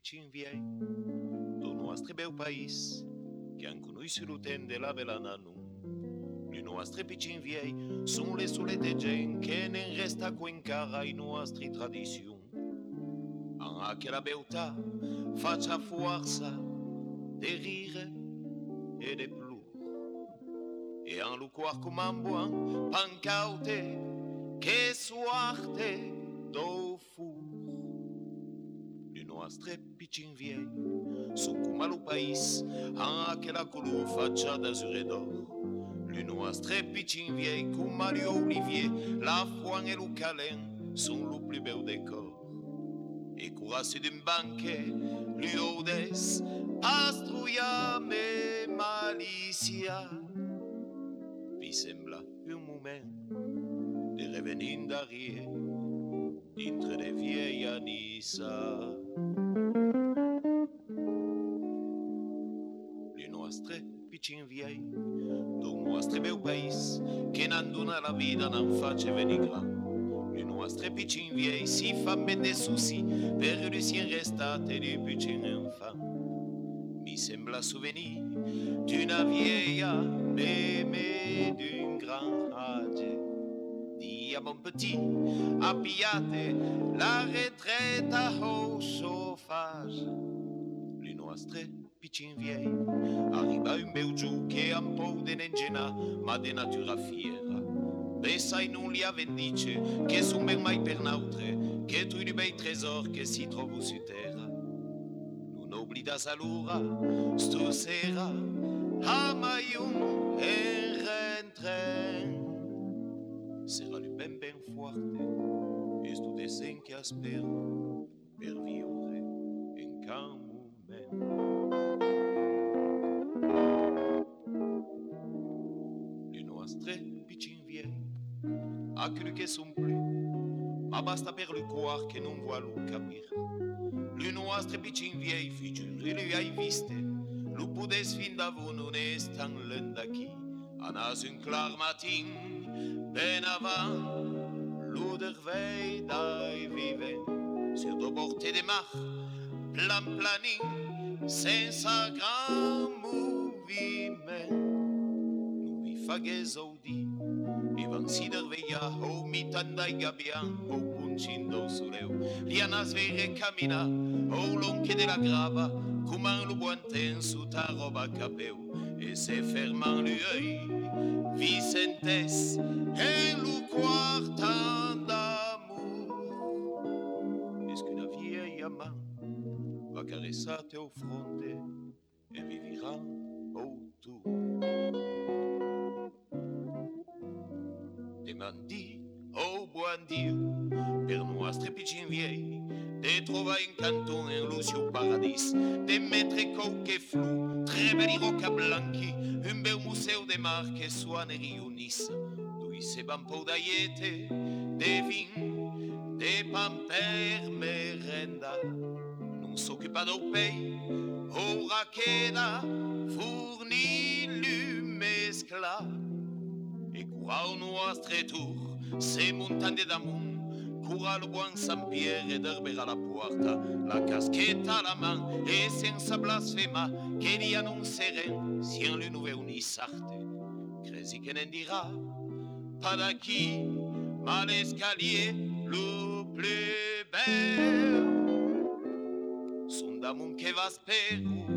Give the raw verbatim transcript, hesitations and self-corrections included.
piccin viei, do nostro bel país, che anche noi si l'utende la bella nanu. I nostri piccin viei sono le solite gen che ne resta qui in cara i nostri tradizioni. Anche la beltà faccia forza de rire e de plur. E en lu cuor come un buon pancaute che suarte do fur. I nostri piccin viei sono come lo país, anche la color faccia d'azuredor. I nostri piccin viei come gli olivier, la foin e lo calen sono lo più bel decor. E curassi d'un banche, gli odes, pastruiame malizia. Vi sembla un momento di revenir in d'arie, dintre de vieille anissa. Le nostre piccin viei, do nostre bel país, che non dona la vita, non face venir gran. Le nostre piccin viei si fan ben des soucis per riuscire restate di piccin enfant. Mi sembla souvenir d'una vieille bébé d'un grand âge. Dis à mon petit, appuyate la retraite au chauffage. Le nostre piccin viei arriva un bel giù che ha un po' de n'engena, ma de natura fiera. Bessa e non li avvendice, che son ben mai per nautre, che tu i bei tresor che si trovo su terra. Non oblidas allora, sto sera, a maiun e rentren. Sera lu ben ben forte, e sto desen che aspero per vivere in can moment. Le nostre piccin viei a quelli che son plus, ma basta per le croire che non vuole capire. Le nostre piccin viei figure le hai viste, lo podes fin d'avo non est tan lenda qui. Anas un clar matin, ben avant, lo dervei dai vive, sur do borte de mar, plan planin, senza gran moviment. Nu vi fagues audi, e van si derveia o mitandai gabian o puncindo suleu. Lianas vere camina o lonche de la grava, come lo buon tenso ta roba capeu. E se ferman l'œil, vi sentes e lo quartan d'amour. Est-ce qu'une vieille amant va caresser teu fronte e vivirà autour? Demandi, oh buon Dio, per nostri piccin viei, de trova in canton in lucio paradis, de mettere coche flu, tre belli rocca blanchi, un bel museo de mar che suona e riunisse, dui se bampo d'aiete, de vin, de pan per merenda, non s'occupa d'au pei, ora queda forni l'umescla. E cura o nostre tour, se montande d'amun, cura lo buon San Pierre d'erbera alla porta, la caschetta alla man, e senza blasfema, che li annonceran, sien le nouveau unissarte. Cresi che ne dirà, pas d'acqui, ma l'escalier, le plus bel. Son d'amun che va spero,